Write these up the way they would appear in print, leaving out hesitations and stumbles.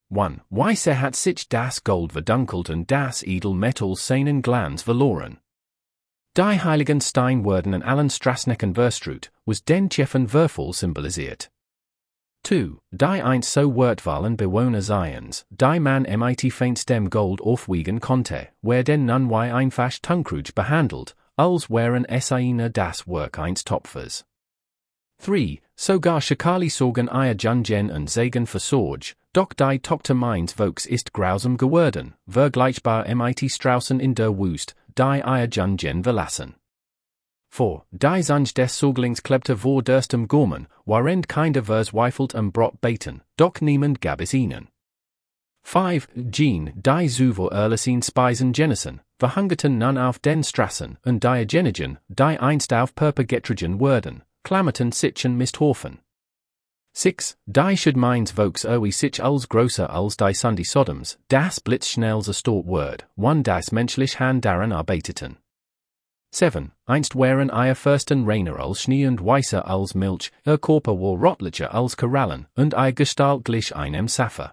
1. Weisse hat sich das Gold verdunkelt und das Edelmetall seinen Glanz verloren. Die Heiligen Steinwürden und allen Straßnecken Verstrut, was den Tiefen Würfel symbolisiert. 2. Die einst so wertvollen Bewohner Zions, die man mit feinst dem Gold aufwiegen konnte, wer den nun wie einfach Tunkruj behandelt, als wären seine das Werk einst Topfers. 3. Sogar Schakali sorgen ihr Jungen und Segen für Sorge, doch die Tochter meins Volks ist grausam geworden, vergleichbar mit Straußen in der Wüst, die ihr Jungen verlassen. 4. Die Sanj des Soglings klebte vor durstem Gormen, warend kinder verzweifelt Brot beten, doch niemand gab es ihnen. 5. Jean, die Zuver Erlesin Speisen Jennison, verhungerten nun auf den Straßen, und die Genigen, die einst auf Perpegetrigen wurden, klammerten sich und Misthofen. 6. Die should meins Volks sich als grosser als die Sunday Sodoms, das blitzschnell stort word, one das menschlich Hand daran arbeiteten. 7. Einst wären ihr Fürsten reiner als Schnee und weißer als Milch, ihr Körper war rötlicher als Korallen, und ihr Gestalt glich einem Sapphire.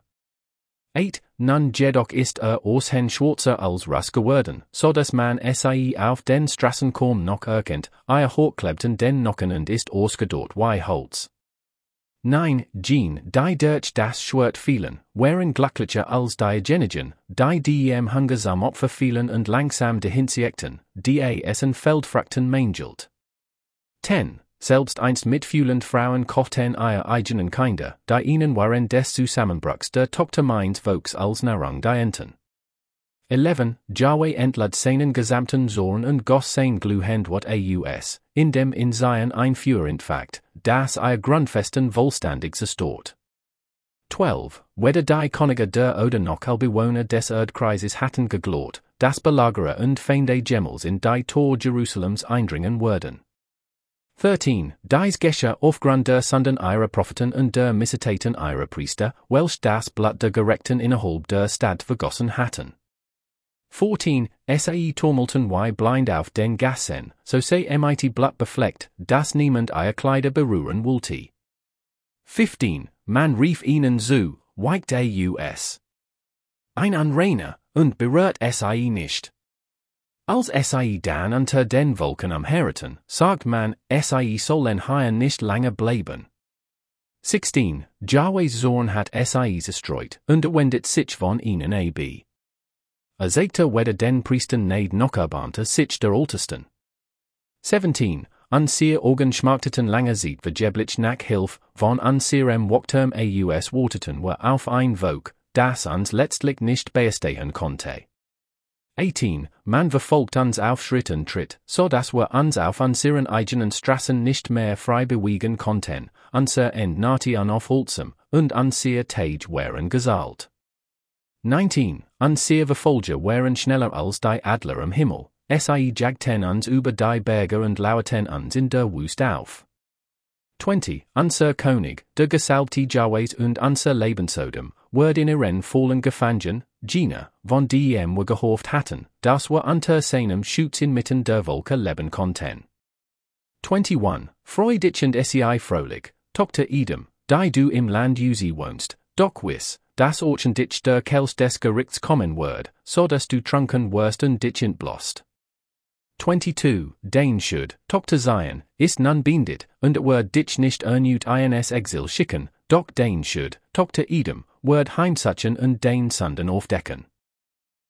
8. Nun jedoch ist Orshen schwarzer als Russ geworden, so dass man auf den Straßen kaum noch erkennt, ihr hochklebten den Nocken und ist ausgedort wie Holz. 9. Jean, die durch das Schwert fielen, wären glücklicher als die Genigen, die hungersam Opfer fielen und langsam dahinziekten, die essen Feldfrukten mangelt. 10. Selbst einst mitfühlend Frauen kochten ihr eigenen Kinder, die ihnen waren des Zusammenbruchs der Tochter meins Volks als Nahrung dienten. 11. Yahweh entlad seinen gesamten Zorn und goss sein Gluhend wat aus, indem in Zion einführend Fakt, das ihr Grundfesten wohlstandig stort. 12. Weder die Könige der oder noch Bewohner des Erdkreises hatten geglort, das Belagerer und Feinde Gemmels in die Tor Jerusalems eindringen würden. 13. Dies Gescher aufgrund der Sünden ihrer Propheten und der Missetaten ihrer Priester, welch das Blut der Gerechten innerhalb der Stadt vergossen hatten. 14. Sai tumulten wie blind auf den Gassen, so sei mit Blut befleckt, dass niemand ihr Kleider berühren wollte. 15. Man rief ihnen zu, weicht aus. Ein Anrainer, und berührt Sai nicht. Als Sai dann unter den Wolken amherreten, sagt man, Sai sollen hier nicht lange bleiben. 16. Yahweh's Zorn hat Sai zerstreut, und wendet sich von ihnen ab. Sagte weder den Priestern neid noch erbarmte sich der Ältesten. 17. Unseer Augen schmachteten lange Zeit vergeblich nach Hilf, von unseerem Wachturm aus warteten wir auf ein Volk, das uns letztlich nicht bestehen konnte. 18. Man verfolgt uns auf Schritt und Tritt, so dass wir uns auf unseren eigenen Straßen nicht mehr frei bewegen konnten, unser End nahte unaufhaltsam, und unser Tage waren gesalt. 19. Unser Verfolger waren schneller als die Adler am Himmel, Sai jagten uns über die Berge und lauerten uns in der Wüste auf. 20. Unser König, der Gesalbte Jahwehs und unser Lebensodem, wurd in ihren vollen Gefangen, Gina, von diem wir gehofft hatten, dass wir unter seinem Schutz inmitten der Wolke leben konnten. 21. Freu dich und sei fröhlich, Tochter Edom, die du im Land Usi wohnst, doch wiss, dass orchen dich der Kelch des Gerichts kommen wird, so dass du trunken wirst und dich entblost. 22. Den should, Tochter Zion, ist nun bindet, und wird dich nicht ernut ins Exil schicken, doch den should, Tochter Edom, wird heimsuchen und den Sünden aufdecken.